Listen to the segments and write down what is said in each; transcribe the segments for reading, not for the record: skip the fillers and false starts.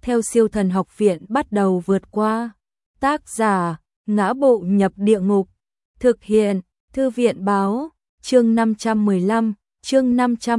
theo Siêu Thần Học Viện bắt đầu vượt qua. Tác giả: Ngã Bộ Nhập Địa Ngục. Thực hiện: Thư viện báo. Chương 515, chương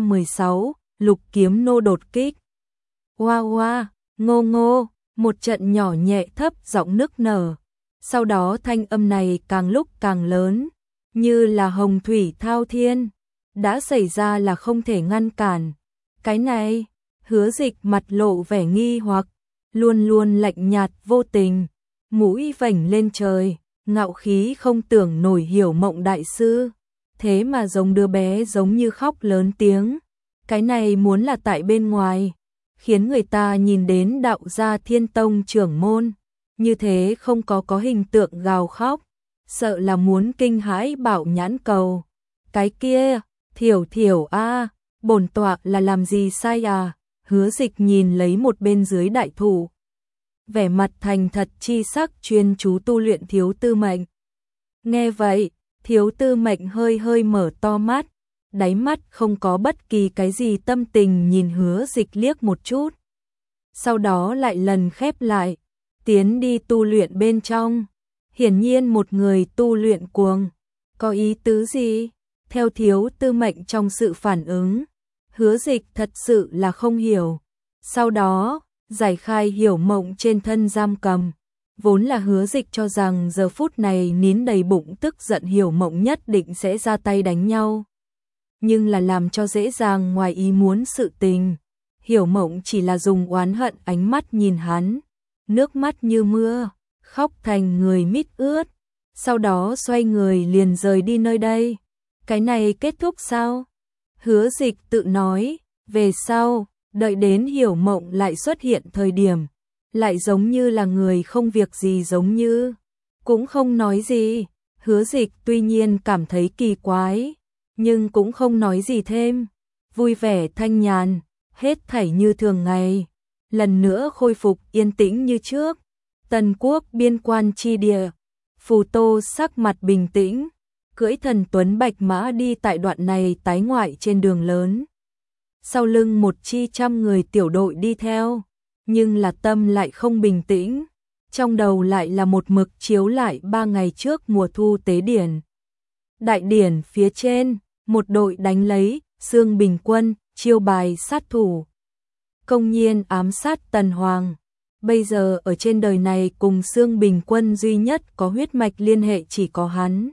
516, Lục Kiếm Nô đột kích. Hoa hoa, ngô ngô, một trận nhỏ nhẹ thấp giọng nức nở. Sau đó thanh âm này càng lúc càng lớn, như là hồng thủy thao thiên. Đã xảy ra là không thể ngăn cản. Cái này, Hứa Dịch mặt lộ vẻ nghi hoặc, luôn luôn lạnh nhạt vô tình, mũi vểnh lên trời, ngạo khí không tưởng nổi Hiểu Mộng đại sư. Thế mà giống đứa bé giống như khóc lớn tiếng. Cái này muốn là tại bên ngoài, khiến người ta nhìn đến Đạo gia Thiên Tông trưởng môn, như thế không có hình tượng gào khóc, sợ là muốn kinh hãi Bảo Nhãn Cầu. Cái kia, Thiểu Thiểu a, bổn tọa là làm gì sai à? Hứa Dịch nhìn lấy một bên dưới đại thụ, vẻ mặt thành thật chi sắc chuyên chú tu luyện Thiếu Tư Mệnh. Nghe vậy, Thiếu Tư Mệnh hơi hơi mở to mắt, đáy mắt không có bất kỳ cái gì tâm tình, nhìn Hứa Dịch liếc một chút. Sau đó lại lần khép lại, tiến đi tu luyện bên trong. Hiển nhiên một người tu luyện cuồng. Có ý tứ gì? Theo Thiếu Tư Mệnh trong sự phản ứng, Hứa Dịch thật sự là không hiểu. Sau đó, giải khai Hiểu Mộng trên thân giam cầm. Vốn là Hứa Dịch cho rằng giờ phút này nín đầy bụng tức giận Hiểu Mộng nhất định sẽ ra tay đánh nhau. Nhưng là làm cho dễ dàng ngoài ý muốn sự tình. Hiểu Mộng chỉ là dùng oán hận ánh mắt nhìn hắn, nước mắt như mưa, khóc thành người mít ướt. Sau đó xoay người liền rời đi nơi đây. Cái này kết thúc sao? Hứa Dịch tự nói. Về sau, đợi đến Hiểu Mộng lại xuất hiện thời điểm, lại giống như là người không việc gì giống như, cũng không nói gì. Hứa Dịch tuy nhiên cảm thấy kỳ quái, nhưng cũng không nói gì thêm, vui vẻ thanh nhàn, hết thảy như thường ngày, lần nữa khôi phục yên tĩnh như trước. Tần Quốc biên quan chi địa, Phù Tô sắc mặt bình tĩnh, cưỡi thần tuấn bạch mã đi tại đoạn này tái ngoại trên đường lớn. Sau lưng một chi trăm người tiểu đội đi theo, nhưng là tâm lại không bình tĩnh, trong đầu lại là một mực chiếu lại 3 ngày trước mùa thu tế điển. Đại điển phía trên, một đội đánh lấy Xương Bình Quân, chiêu bài sát thủ, công nhiên ám sát Tần Hoàng. Bây giờ ở trên đời này cùng Xương Bình Quân duy nhất có huyết mạch liên hệ chỉ có hắn.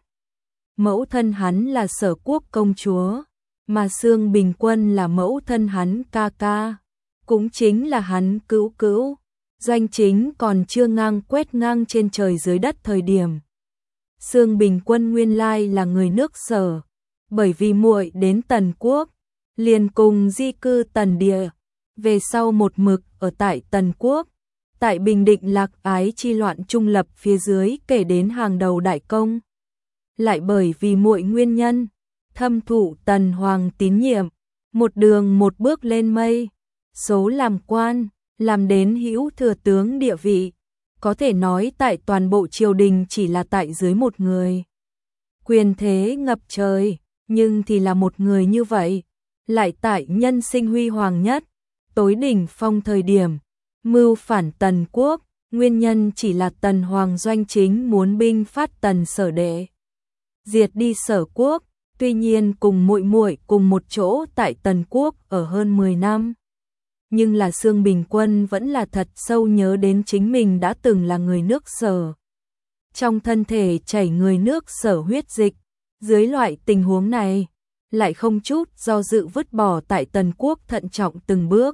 Mẫu thân hắn là Sở Quốc công chúa, mà Xương Bình Quân là mẫu thân hắn ca ca, cũng chính là hắn cứu cứu. Doanh chính còn chưa ngang quét ngang trên trời dưới đất thời điểm. Xương Bình Quân nguyên lai là người nước Sở, bởi vì muội đến Tần Quốc, liền cùng di cư Tần địa, về sau một mực ở tại Tần Quốc. Tại Bình Định Lạc Ái chi loạn trung lập phía dưới kể đến hàng đầu đại công. Lại bởi vì muội nguyên nhân, thâm thụ Tần Hoàng tín nhiệm, một đường một bước lên mây, số làm quan, làm đến hữu thừa tướng địa vị, có thể nói tại toàn bộ triều đình chỉ là tại dưới một người. Quyền thế ngập trời, nhưng thì là một người như vậy, lại tại nhân sinh huy hoàng nhất, tối đỉnh phong thời điểm, mưu phản Tần Quốc, nguyên nhân chỉ là Tần Hoàng Doanh chính muốn binh phát Tần Sở để diệt đi Sở Quốc, tuy nhiên cùng muội muội cùng một chỗ tại Tần Quốc ở hơn 10 năm. Nhưng là Xương Bình Quân vẫn là thật sâu nhớ đến chính mình đã từng là người nước Sở. Trong thân thể chảy người nước Sở huyết dịch, dưới loại tình huống này, lại không chút do dự vứt bỏ tại Tần Quốc thận trọng từng bước.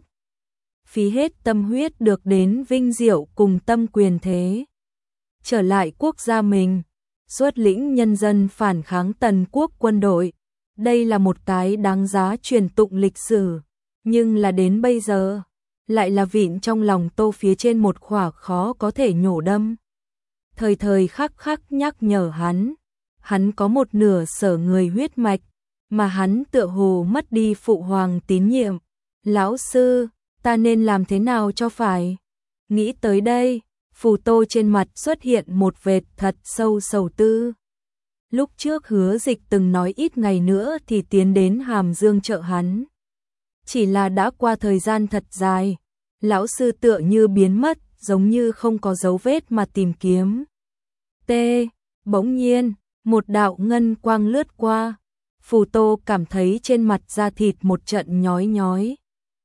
Phí hết tâm huyết được đến vinh diệu cùng tâm quyền thế. Trở lại quốc gia mình, xuất lĩnh nhân dân phản kháng Tần Quốc quân đội. Đây là một cái đáng giá truyền tụng lịch sử, nhưng là đến bây giờ, lại là vịn trong lòng Tô phía trên một khỏa khó có thể nhổ đâm. Thời thời khắc khắc nhắc nhở hắn có một nửa Sở người huyết mạch, mà hắn tựa hồ mất đi phụ hoàng tín nhiệm. Lão sư, ta nên làm thế nào cho phải? Nghĩ tới đây, Phù Tô trên mặt xuất hiện một vệt thật sâu sầu tư. Lúc trước Hứa Dịch từng nói ít ngày nữa thì tiến đến Hàm Dương trợ hắn. Chỉ là đã qua thời gian thật dài, lão sư tựa như biến mất, giống như không có dấu vết mà tìm kiếm. T. Bỗng nhiên, một đạo ngân quang lướt qua. Phù Tô cảm thấy trên mặt da thịt một trận nhói nhói.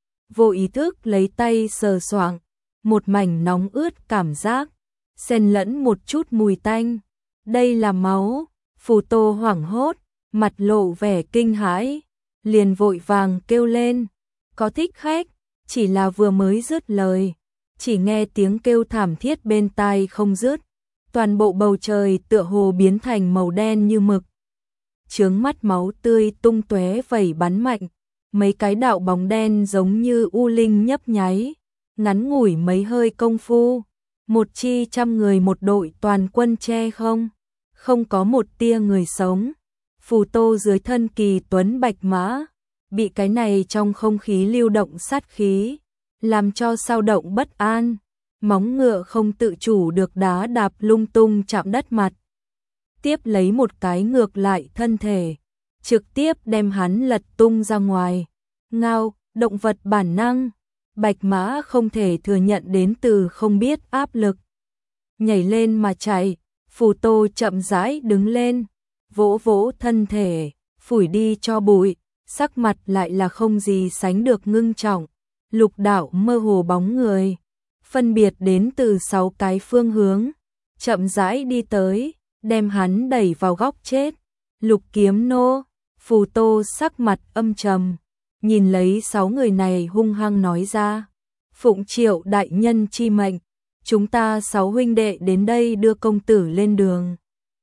Vô ý thức lấy tay sờ soạng, một mảnh nóng ướt cảm giác, xen lẫn một chút mùi tanh. Đây là máu. Phù Tô hoảng hốt, mặt lộ vẻ kinh hãi, liền vội vàng kêu lên, có thích khách. Chỉ là vừa mới dứt lời, chỉ nghe tiếng kêu thảm thiết bên tai không dứt, toàn bộ bầu trời tựa hồ biến thành màu đen như mực. Chướng mắt máu tươi tung tóe vẩy bắn mạnh, mấy cái đạo bóng đen giống như u linh nhấp nháy, ngắn ngủi mấy hơi công phu, một chi trăm người một đội toàn quân che không có một tia người sống. Phù Tô dưới thân kỳ tuấn bạch mã, bị cái này trong không khí lưu động sát khí, làm cho sao động bất an, móng ngựa không tự chủ được đá đạp lung tung chạm đất mặt. Tiếp lấy một cái ngược lại thân thể, trực tiếp đem hắn lật tung ra ngoài. Ngao, động vật bản năng, bạch mã không thể thừa nhận đến từ không biết áp lực. Nhảy lên mà chạy, Phù Tô chậm rãi đứng lên, vỗ vỗ thân thể, phủi đi cho bụi, sắc mặt lại là không gì sánh được ngưng trọng. Lục đạo mơ hồ bóng người, phân biệt đến từ 6 cái phương hướng, chậm rãi đi tới, đem hắn đẩy vào góc chết. Lục Kiếm Nô. Phù Tô sắc mặt âm trầm, nhìn lấy 6 người này hung hăng nói ra, phụng Triệu đại nhân chi mệnh, chúng ta 6 huynh đệ đến đây đưa công tử lên đường.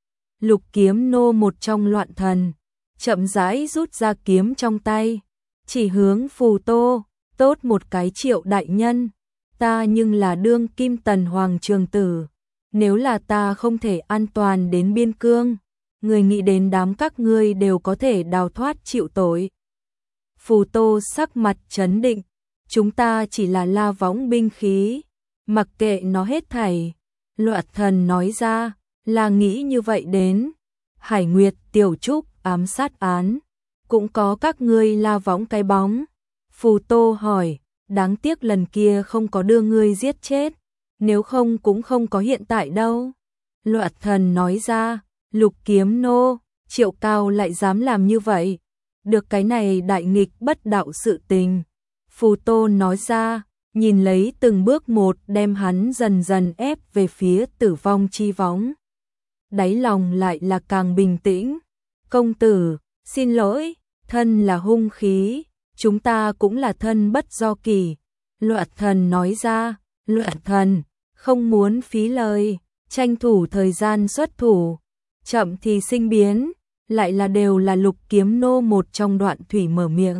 Lục Kiếm Nô một trong loạn thần, chậm rãi rút ra kiếm trong tay, chỉ hướng Phù Tô, tốt một cái Triệu đại nhân, ta nhưng là đương kim tần hoàng trường tử, nếu là ta không thể an toàn đến biên cương, người nghĩ đến đám các ngươi đều có thể đào thoát chịu tội. Phù Tô sắc mặt trấn định, chúng ta chỉ là la võng binh khí, mặc kệ nó hết thảy. Loạn thần nói ra, là nghĩ như vậy đến. Hải Nguyệt Tiểu Trúc ám sát án, cũng có các ngươi la võng cái bóng. Phù Tô hỏi, đáng tiếc lần kia không có đưa ngươi giết chết, nếu không cũng không có hiện tại đâu. Loạn thần nói ra, Lục Kiếm Nô, Triệu Cao lại dám làm như vậy, được cái này đại nghịch bất đạo sự tình. Phù Tô nói ra, nhìn lấy từng bước một đem hắn dần dần ép về phía tử vong chi võng. Đáy lòng lại là càng bình tĩnh. Công tử, xin lỗi, thân là hung khí, chúng ta cũng là thân bất do kỳ. Loạn thần nói ra, loạn thần, không muốn phí lời, tranh thủ thời gian xuất thủ, chậm thì sinh biến, lại là đều là Lục Kiếm Nô một trong Đoạn Thủy mở miệng.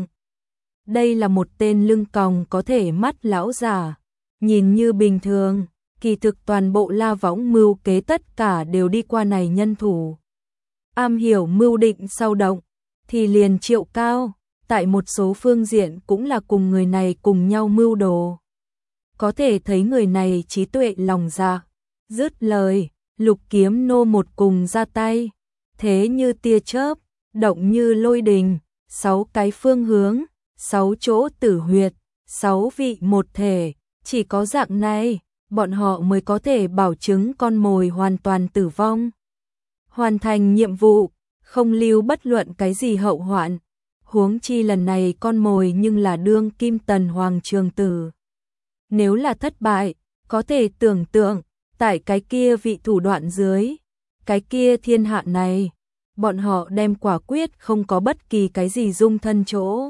Đây là một tên lưng còng có thể mắt lão giả, nhìn như bình thường, kỳ thực toàn bộ la võng mưu kế tất cả đều đi qua này nhân thủ. Am hiểu mưu định sau động, thì liền Triệu Cao, tại một số phương diện cũng là cùng người này cùng nhau mưu đồ. Có thể thấy người này trí tuệ lòng dạ. Dứt lời, Lục Kiếm Nô một cùng ra tay, thế như tia chớp, động như lôi đình, 6 cái phương hướng, 6 chỗ tử huyệt, 6 vị một thể, chỉ có dạng này, bọn họ mới có thể bảo chứng con mồi hoàn toàn tử vong. Hoàn thành nhiệm vụ, không lưu bất luận cái gì hậu hoạn, huống chi lần này con mồi nhưng là đương kim tần hoàng trường tử. Nếu là thất bại, có thể tưởng tượng, tại cái kia vị thủ đoạn dưới, cái kia thiên hạ này, bọn họ đem quả quyết không có bất kỳ cái gì dung thân chỗ.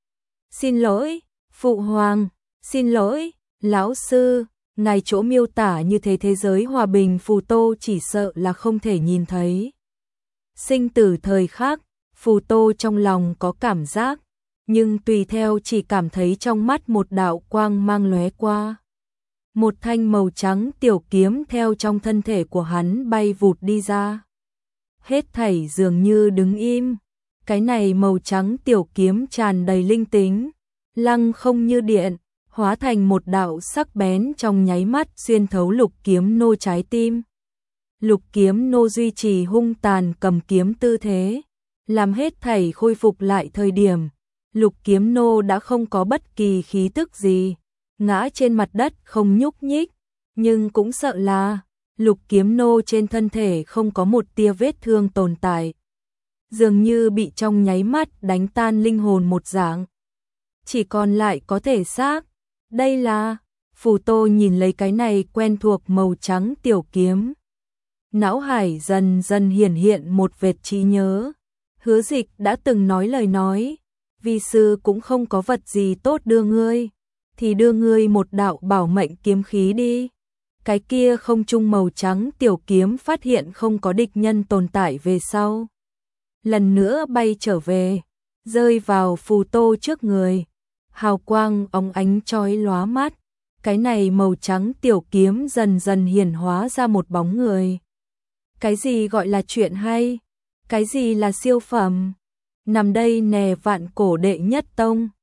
Xin lỗi, Phụ Hoàng, xin lỗi, lão sư, ngài chỗ miêu tả như thế giới hòa bình Phù Tô chỉ sợ là không thể nhìn thấy. Sinh tử thời khắc, Phù Tô trong lòng có cảm giác, nhưng tùy theo chỉ cảm thấy trong mắt một đạo quang mang lóe qua. Một thanh màu trắng tiểu kiếm theo trong thân thể của hắn bay vụt đi ra. Hết thảy dường như đứng im, cái này màu trắng tiểu kiếm tràn đầy linh tính, lăng không như điện, hóa thành một đạo sắc bén trong nháy mắt xuyên thấu Lục Kiếm Nô trái tim. Lục Kiếm Nô duy trì hung tàn cầm kiếm tư thế, làm hết thảy khôi phục lại thời điểm, Lục Kiếm Nô đã không có bất kỳ khí tức gì, ngã trên mặt đất không nhúc nhích, nhưng cũng sợ là Lục Kiếm Nô trên thân thể không có một tia vết thương tồn tại, dường như bị trong nháy mắt đánh tan linh hồn một dạng, chỉ còn lại có thể xác. Đây là Phù Tô nhìn lấy cái này quen thuộc màu trắng tiểu kiếm, não hải dần dần hiển hiện một vệt trí nhớ. Hứa Dịch đã từng nói lời nói, vi sư cũng không có vật gì tốt đưa ngươi, thì đưa ngươi một đạo bảo mệnh kiếm khí đi. Cái kia không trung màu trắng tiểu kiếm phát hiện không có địch nhân tồn tại về sau, lần nữa bay trở về, rơi vào Phù Tô trước người, hào quang óng ánh chói lóa mắt. Cái này màu trắng tiểu kiếm dần dần hiển hóa ra một bóng người. Cái gì gọi là chuyện hay? Cái gì là siêu phẩm? Nằm đây nè Vạn Cổ đệ nhất tông.